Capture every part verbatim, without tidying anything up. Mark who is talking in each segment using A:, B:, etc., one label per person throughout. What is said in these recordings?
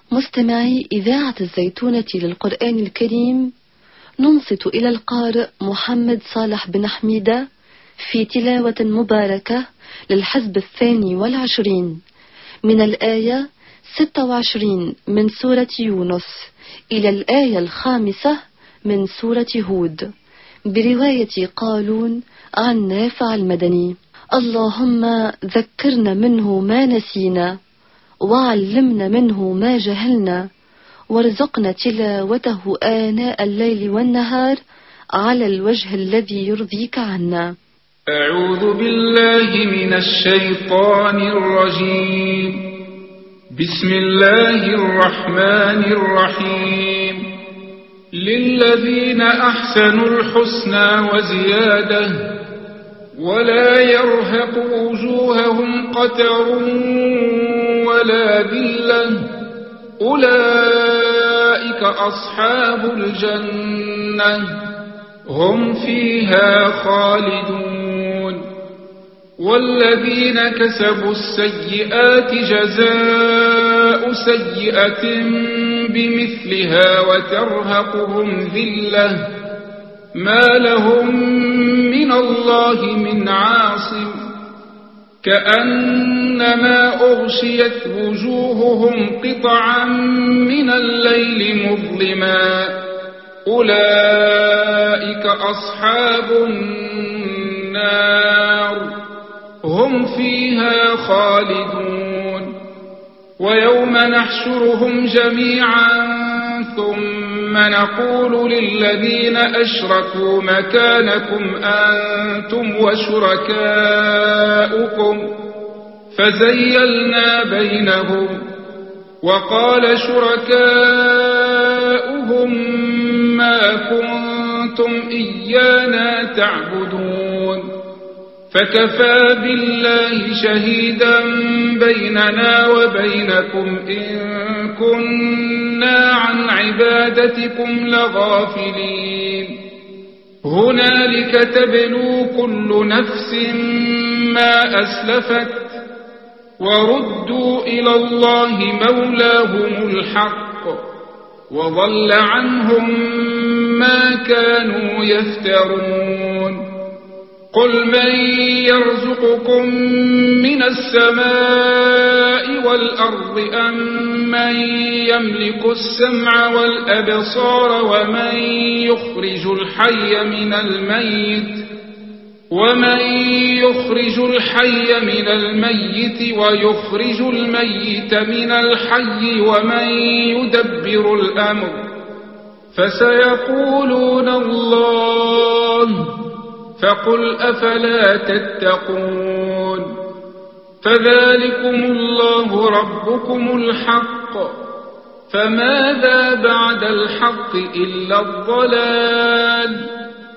A: مستمعي إذاعة الزيتونة للقرآن الكريم، ننصت إلى القارئ محمد صالح بن حميدة في تلاوة مباركة للحزب الثاني والعشرين من الآية ستة وعشرين من سورة يونس إلى الآية الخامسة من سورة هود، برواية قالون عن نافع المدني. اللهم ذكرنا منه ما نسينا، وعلمنا منه ما جهلنا، وارزقنا تلاوته آناء الليل والنهار على الوجه الذي يرضيك عنا.
B: أعوذ بالله من الشيطان الرجيم. بسم الله الرحمن الرحيم. للذين أحسنوا الحسنى وزيادة ولا يرهق وجوههم قتر ولا ذلة، أولئك أصحاب الجنة هم فيها خالدون. والذين كسبوا السيئات جزاء سيئة بمثلها وترهقهم ذلة ما لهم من الله من عاصم، كأنما أغشيت وجوههم قطعا من الليل مظلما، أولئك أصحاب النار هم فيها خالدون. ويوم نحشرهم جميعا ثم نقول للذين أشركوا مكانكم أنتم وشركاؤكم فزيلنا بينهم، وقال شركاؤهم ما كنتم إيانا تعبدون، فكفى بالله شهيدا بيننا وبينكم إن كنا عن عبادتكم لغافلين. هنالك تبلو كل نفس ما أسلفت وردوا إلى الله مولاهم الحق، وضل عنهم ما كانوا يفترون. قل من يرزقكم من السماء والأرض أم من يملك السمع والأبصار ومن يخرج الحي من الميت ومن يخرج الحي من الميت ويخرج الميت من الحي ومن يدبر الأمر، فسيقولون الله، فقل أفلا تتقون. فذلكم الله ربكم الحق، فماذا بعد الحق إلا الضلال،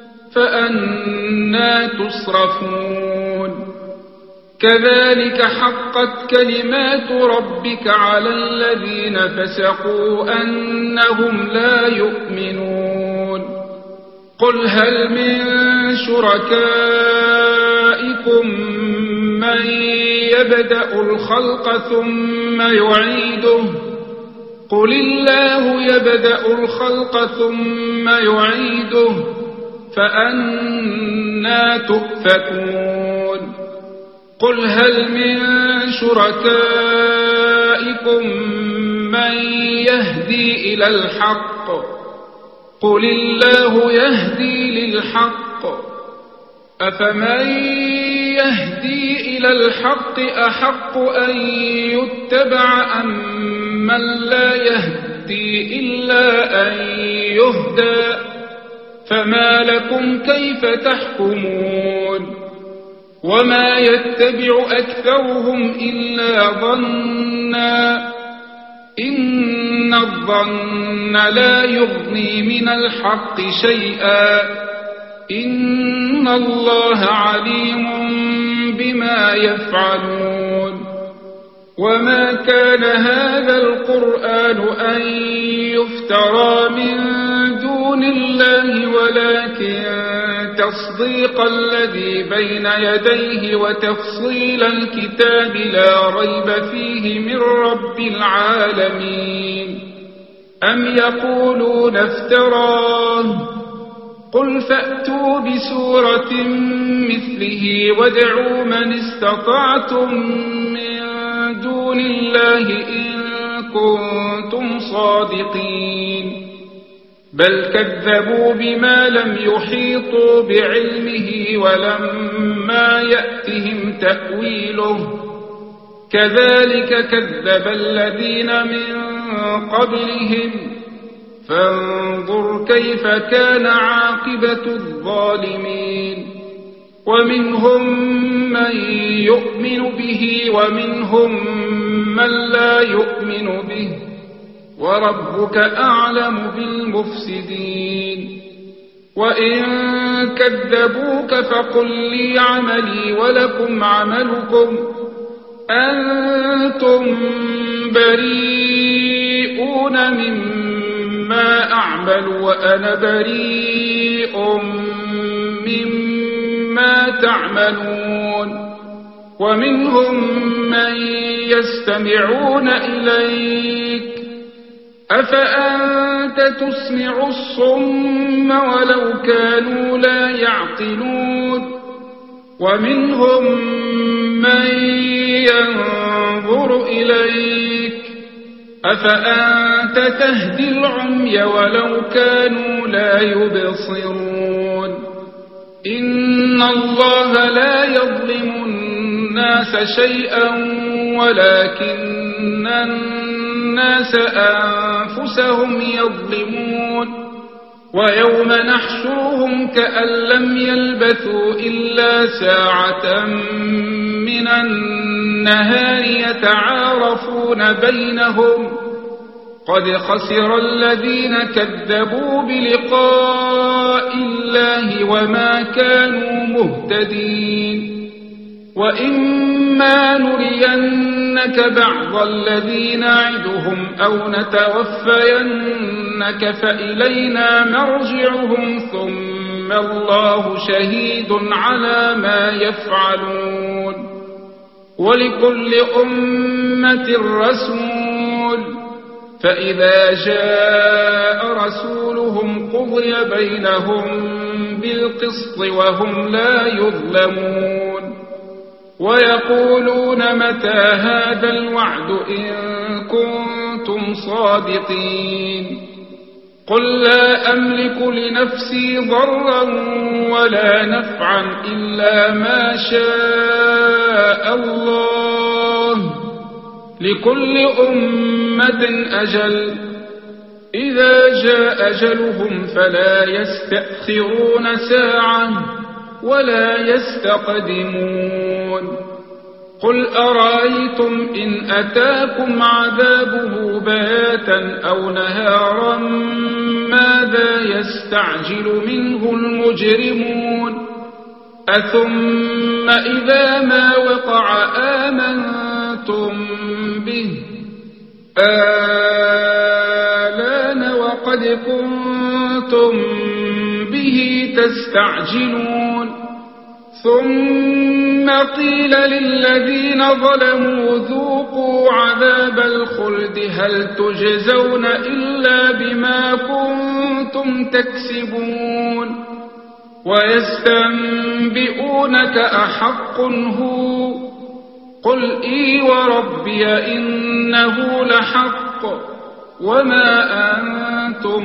B: فأنى تصرفون. كذلك حقت كلمات ربك على الذين فسقوا أنهم لا يؤمنون. قل هل من شركائكم من يبدأ الخلق ثم يعيده، قل الله يبدأ الخلق ثم يعيده، فأنى تؤفكون. قل هل من شركائكم من يهدي إلى الحق، قل الله يهدي للحق، أفمن يهدي إلى الحق أحق أن يتبع أم من لا يهدي إلا أن يهدى، فما لكم كيف تحكمون. وما يتبع أكثرهم إلا ظنا، إن الظن لا يغني من الحق شيئا، إن الله عليم بما يفعلون. وما كان هذا القرآن أن يفترى من دون الله ولكن تصديق الذي بين يديه وتفصيل الكتاب لا ريب فيه من رب العالمين. أم يقولون افتراه قل فأتوا بسورة مثله وادعوا من استطعتم من دون الله إن كنتم صادقين. بل كذبوا بما لم يحيطوا بعلمه ولما يأتهم تأويله كذلك كذب الذين من قبلهم فانظر كيف كان عاقبة الظالمين. ومنهم من يؤمن به ومنهم من لا يؤمن به وربك أعلم بالمفسدين. وإن كذبوك فقل لي عملي ولكم عملكم أنتم بريئون مما أعمل وأنا بريء مما تعملون. ومنهم من يستمعون إليك أفأنت تسمع الصم ولو كانوا لا يعقلون. ومنهم من ينظر إليك أفأنت تهدي العمي ولو كانوا لا يبصرون. إن الله لا يظلم الناس شيئا ولكن الناس أنفسهم يظلمون. ويوم نحشرهم كأن لم يلبثوا إلا ساعة من النهار يتعارفون بينهم قد خسر الذين كذبوا بلقاء الله وما كانوا مهتدين. وإما نرينك بعض الذي نعدهم أو نتوفينك فإلينا مرجعهم ثم الله شهيد على ما يفعلون. ولكل أمة رسول فإذا جاء رسولهم قضي بينهم بالقسط وهم لا يظلمون. ويقولون متى هذا الوعد إن كنتم صادقين. قل لا أملك لنفسي ضرا ولا نفعا إلا ما شاء الله لكل أمة أجل إذا جاء أجلهم فلا يستأخرون ساعة ولا يستقدمون. قل أرأيتم إن أتاكم عذابه بياتا أو نهارا ماذا يستعجل منه المجرمون. أثم إذا ما وقع آمنتم به آلان وقد كنتم به تستعجلون. ثم قيل للذين ظلموا ذوقوا عذاب الخلد هل تجزون إلا بما كنتم تكسبون. ويستنبئونك أحق هو قل إي وربي إنه لحق وما أنتم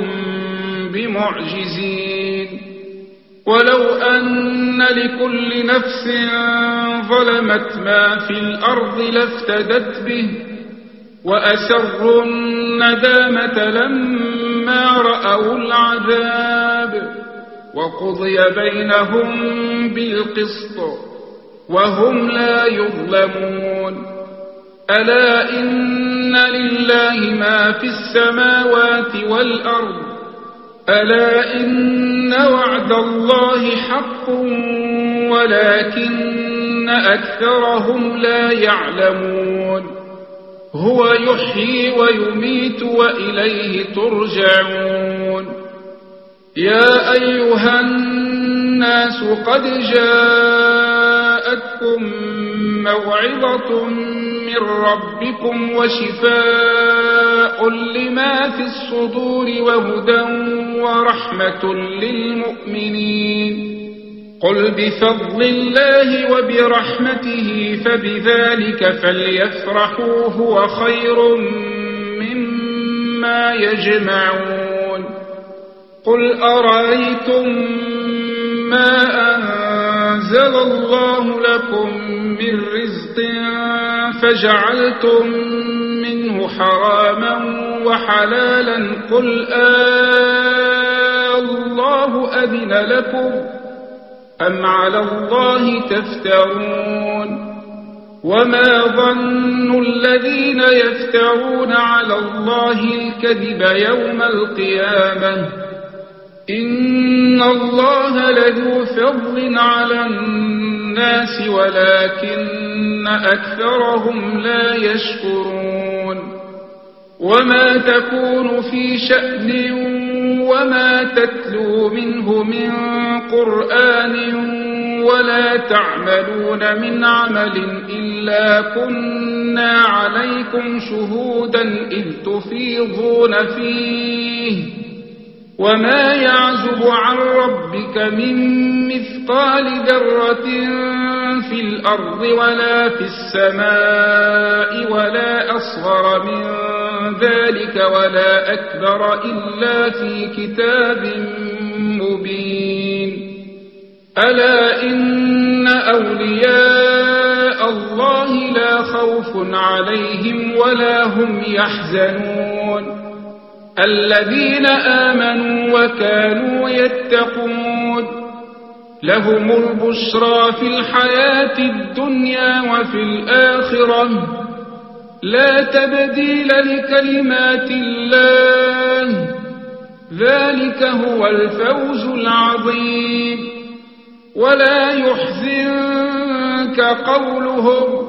B: بمعجزين. ولو أن لكل نفس ظلمت ما في الأرض لافتدت به وأسروا الندامة لما رأوا العذاب وقضي بينهم بالقسط وهم لا يظلمون. ألا إن لله ما في السماوات والأرض ألا إن وعد الله حق ولكن أكثرهم لا يعلمون. هو يحيي ويميت وإليه ترجعون. يا أيها الناس الناس قد جاءتكم موعظة من ربكم وشفاء لما في الصدور وهدى ورحمة للمؤمنين قل بفضل الله وبرحمته فبذلك فليفرحوا هو خير مما يجمعون قل أرأيتم ما أنزل الله لكم من رزق فجعلتم منه حراما وحلالا قل آه الله أذن لكم أم على الله تفترون وما ظن الذين يفترون على الله الكذب يوم القيامة إن الله لذو فضل على الناس ولكن أكثرهم لا يشكرون وما تكون في شأن وما تتلو منه من قرآن ولا تعملون من عمل إلا كنا عليكم شهودا إذ تفيضون فيه وما يعزب عن ربك من مثقال ذرة في الأرض ولا في السماء ولا أصغر من ذلك ولا أكبر إلا في كتاب مبين ألا إن أولياء الله لا خوف عليهم ولا هم يحزنون الذين آمنوا وكانوا يتقون لهم البشرى في الحياة الدنيا وفي الآخرة لا تبديل لكلمات الله ذلك هو الفوز العظيم ولا يحزنك قولهم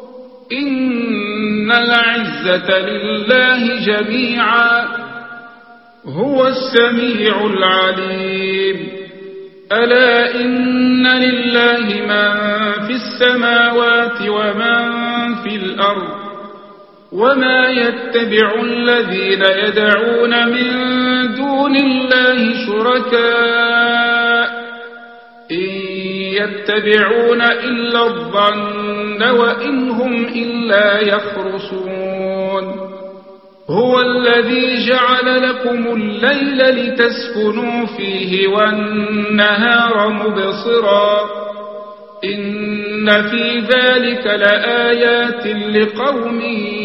B: إن العزة لله جميعا هو السميع العليم ألا إن لله من في السماوات ومن في الأرض وما يتبع الذين يدعون من دون الله شركاء إن يتبعون إلا الظن وإن هم إلا يخرصون هو الذي جعل لكم الليل لتسكنوا فيه والنهار مبصرا إن في ذلك لآيات لقوم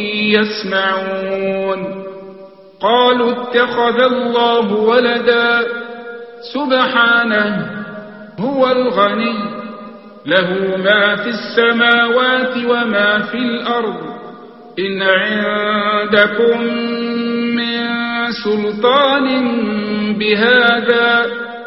B: يسمعون قالوا اتخذ الله ولدا سبحانه هو الغني له ما في السماوات وما في الأرض إن عندكم من سلطان بهذا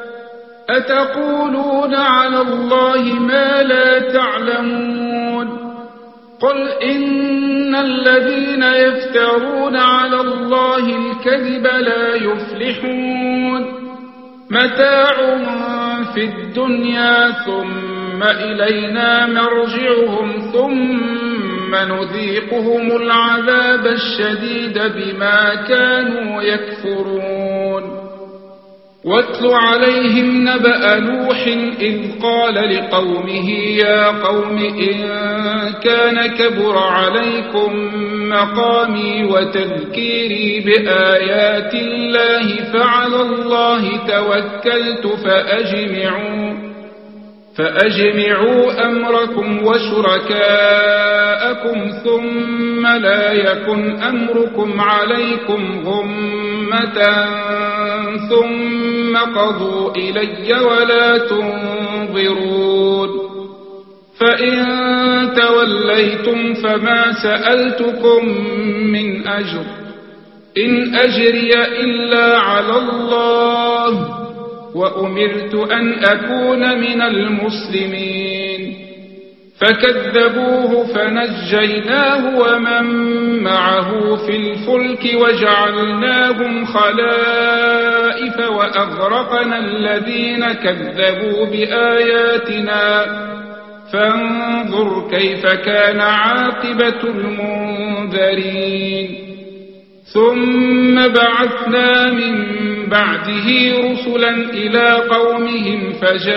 B: أتقولون على الله ما لا تعلمون قل إن الذين يفترون على الله الكذب لا يفلحون متاع في الدنيا ثم إلينا مرجعهم ثم نذيقهم العذاب الشديد بما كانوا يكفرون واتل عليهم نبأ نوح إذ قال لقومه يا قوم إن كان كبر عليكم مقامي وتذكيري بآيات الله فعلى الله توكلت فأجمعوا فأجمعوا أمركم وشركاءكم ثم لا يكن أمركم عليكم غمة ثم قضوا إلي ولا تنظرون فإن توليتم فما سألتكم من أجر إن أجري إلا على الله وأمرت أن أكون من المسلمين فكذبوه فنجيناه ومن معه في الفلك وجعلناهم خلائف وأغرقنا الذين كذبوا بآياتنا فانظر كيف كان عاقبة المنذرين ثم بعثنا من بعده رسلا إلى قومهم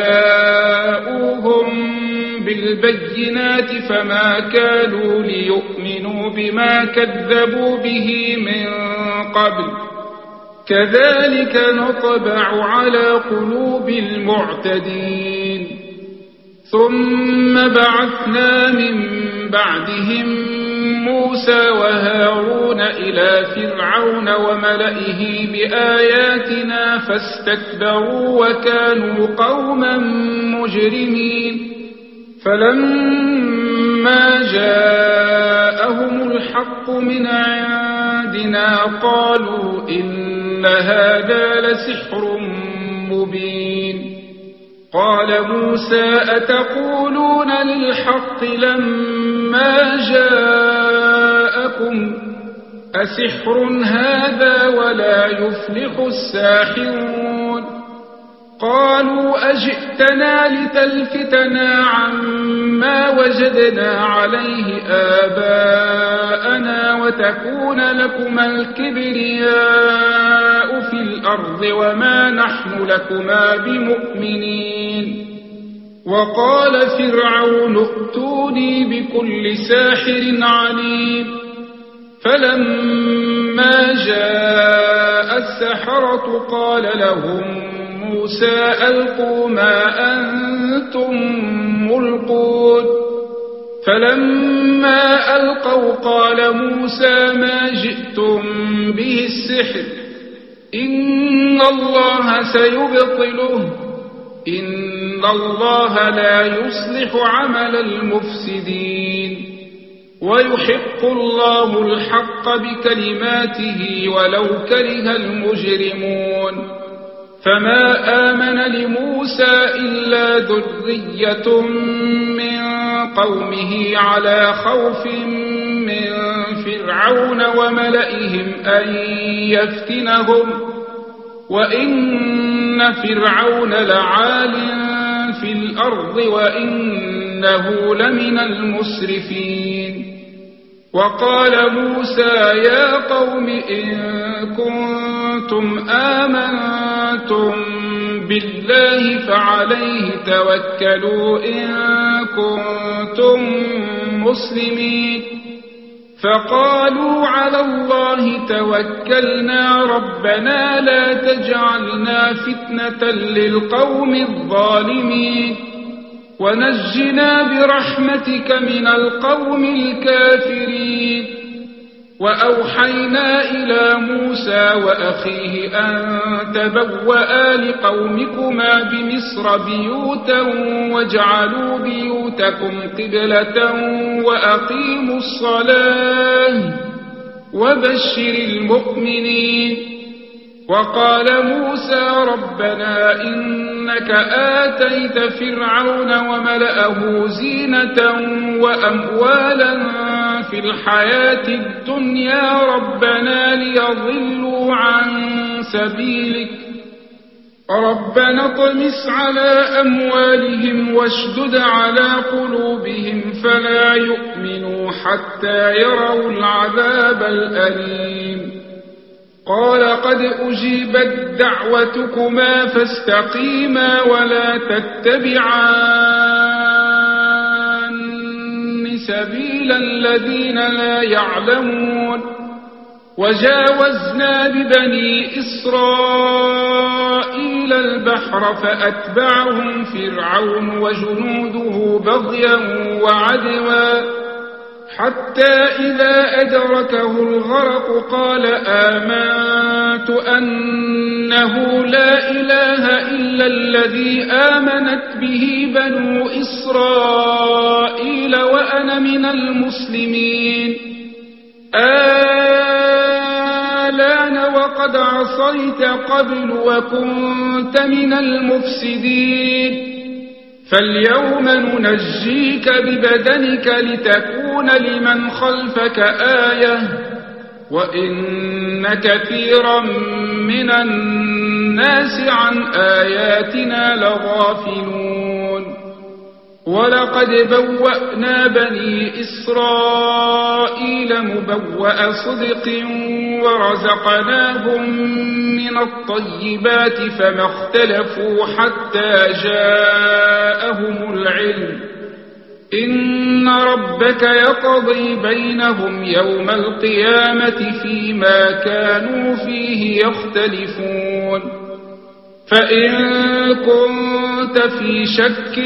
B: فجاءوهم بالبينات فما كانوا ليؤمنوا بما كذبوا به من قبل كذلك نطبع على قلوب المعتدين ثم بعثنا من بعدهم موسى وهارون إلى فرعون وملئه بآياتنا فاستكبروا وكانوا قوما مجرمين فلما جاءهم الحق من عندنا قالوا إن هذا لسحر مبين قال موسى أتقولون للحق لما جاءكم أسحر هذا ولا يفلح الساحرون قالوا أجئتنا لتلفتنا عما وجدنا عليه آباءنا وتكون لكما الكبرياء في الأرض وما نحن لكما بمؤمنين وقال فرعون ائتوني بكل ساحر عليم فلما جاء السحرة قال لهم موسى ألقوا ما أنتم ملقون فلما ألقوا قال موسى ما جئتم به السحر إن الله سيبطله إن الله لا يصلح عمل المفسدين ويحق الله الحق بكلماته ولو كره المجرمون فما آمن لموسى إلا ذرية من قومه على خوف من فرعون وملئهم أن يفتنهم وإن فرعون لعال في الأرض وإنه لمن المسرفين وقال موسى يا قوم إن كنتم آمنتم بالله فعليه توكلوا إن كنتم مسلمين فقالوا على الله توكلنا ربنا لا تجعلنا فتنة للقوم الظالمين ونجنا برحمتك من القوم الكافرين وأوحينا إلى موسى وأخيه أن تبوأ لقومكما بمصر بيوتا واجعلوا بيوتكم قبلة وأقيموا الصلاة وبشر المؤمنين وقال موسى ربنا إنك آتيت فرعون وملأه زينة وأموالا في الحياة الدنيا ربنا ليضلوا عن سبيلك ربنا اطمس على أموالهم واشدد على قلوبهم فلا يؤمنوا حتى يروا العذاب الأليم قال قد أجيبت دعوتكما فاستقيما ولا تتبعان سبيل الذين لا يعلمون وجاوزنا ببني إسرائيل البحر فأتبعهم فرعون وجنوده بغيا وعدوا حتى إذا أدركه الغرق قال آمنت أنه لا إله إلا الذي آمنت به بنو إسرائيل وأنا من المسلمين آلان وقد عصيت قبل وكنت من المفسدين فاليوم ننجيك ببدنك لتكون لمن خلفك آية وإن كثيرا من الناس عن آياتنا لغافلون ولقد بوأنا بني إسرائيل مبوأ صدق ورزقناهم من الطيبات فما اختلفوا حتى جاءهم العلم إن ربك يقضي بينهم يوم القيامة فيما كانوا فيه يختلفون فإن كنت في شك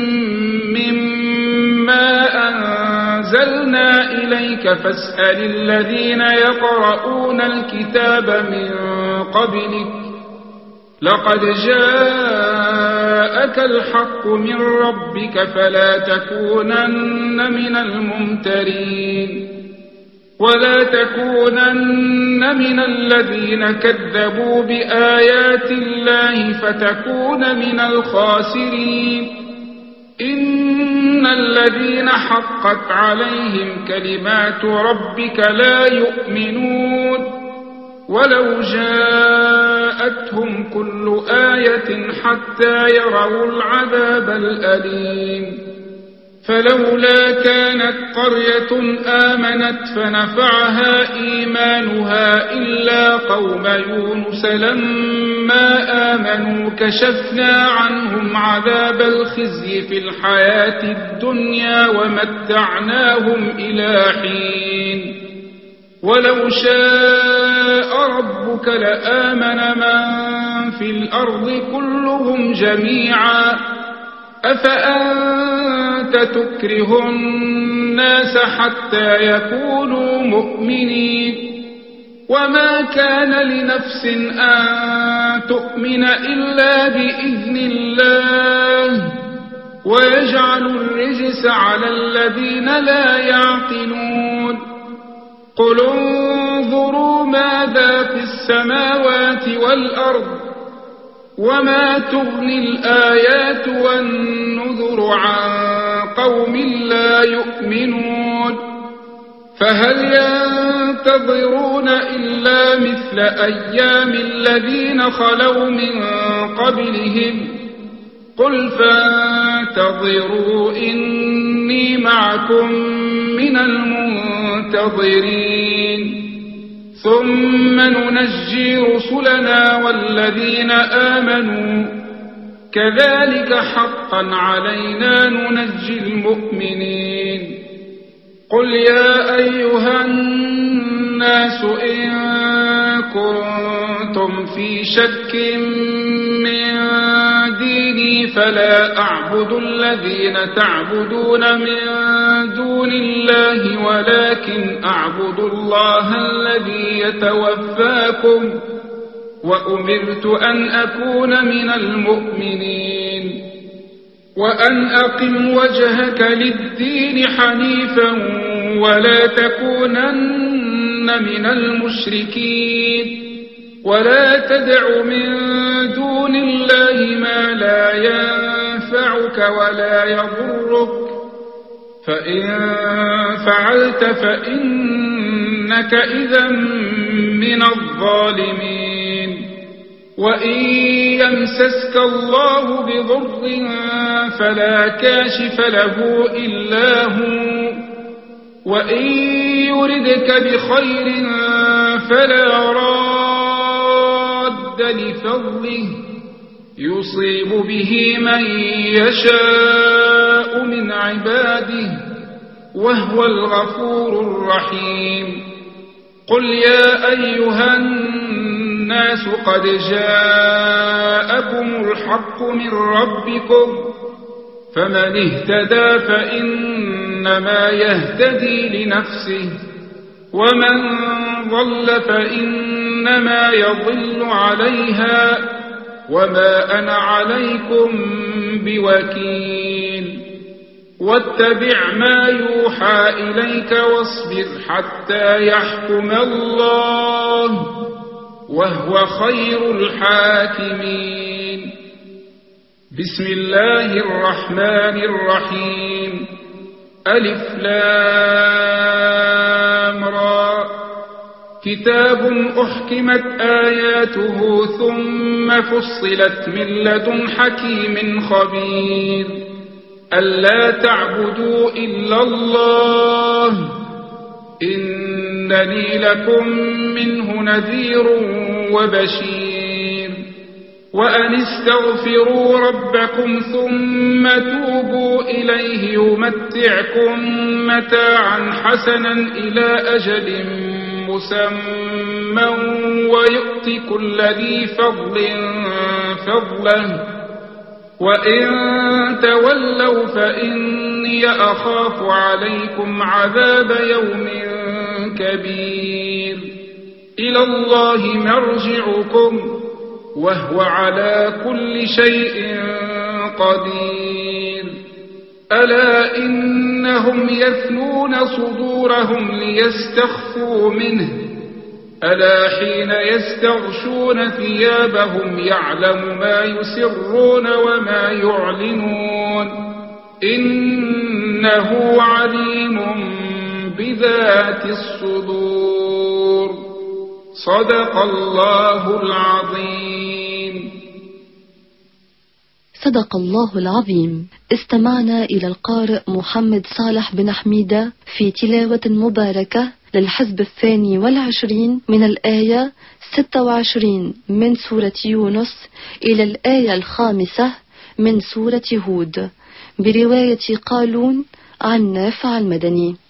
B: مما أنزلنا إليك فاسأل الذين يقرؤون الكتاب من قبلك لقد جاءك الحق من ربك فلا تكونن من الممترين ولا تكونن من الذين كذبوا بآيات الله فتكون من الخاسرين إن الذين حقت عليهم كلمات ربك لا يؤمنون ولو جاءتهم كل آية حتى يروا العذاب الأليم فلولا كانت قرية آمنت فنفعها إيمانها إلا قوم يونس لما آمنوا كشفنا عنهم عذاب الخزي في الحياة الدنيا ومتعناهم إلى حين ولو شاء ربك لآمن من في الأرض كلهم جميعا أفأنت تكره الناس حتى يكونوا مؤمنين وما كان لنفس أن تؤمن إلا بإذن الله ويجعل الرجس على الذين لا يعقلون قل انظروا ماذا في السماوات والأرض وما تغني الآيات والنذر عن قوم لا يؤمنون فهل ينتظرون إلا مثل أيام الذين خلوا من قبلهم قل فانتظروا إني معكم من المنتظرين ثم ننجي رسلنا والذين آمنوا كذلك حقا علينا ننجي المؤمنين قل يا أيها الناس إن كنتم في شك من ديني فلا أعبد الذين تعبدون من دون الله ولكن أعبد الله الذي يتوفاكم وأمرت أن أكون من المؤمنين وأن أقم وجهك للدين حنيفا ولا تكونن من المشركين ولا تدع من دون الله ما لا ينفعك ولا يضرك فإن فعلت فإنك إذا من الظالمين وإن يمسسك الله بضر فلا كاشف له إلا هو وإن يردك بخير فلا راد لفضله يصيب به من يشاء من عباده وهو الغفور الرحيم قل يا أيها الناس قد جاءكم الحق من ربكم فمن اهتدى فإنما يهتدي لنفسه ومن ضل فإنما يضل عليها وما أنا عليكم بوكيل واتبع ما يوحى إليك واصبر حتى يحكم الله وهو خير الحاكمين بسم الله الرحمن الرحيم ألف لام را كتاب أحكمت آياته ثم فصلت من لدن حكيم خبير ألا تعبدوا إلا الله إنني لكم منه نذير وبشير وأن استغفروا ربكم ثم توبوا إليه يمتعكم متاعا حسنا إلى أجل مسمى ويؤتي كل ذي فضل فضله وإن تولوا فإني أخاف عليكم عذاب يوم كبير إلى الله مرجعكم وهو على كل شيء قدير ألا إنهم يثنون صدورهم ليستخفوا منه ألا حين يستغشون ثيابهم يعلم ما يسرون وما يعلنون إنه عليم بذات الصدور صدق الله العظيم.
A: صدق الله العظيم. استمعنا إلى القارئ محمد صالح بن حميدة في تلاوة مباركة للحزب الثاني والعشرين من الآية ستة وعشرين من سورة يونس إلى الآية الخامسة من سورة هود برواية قالون عن نافع المدني.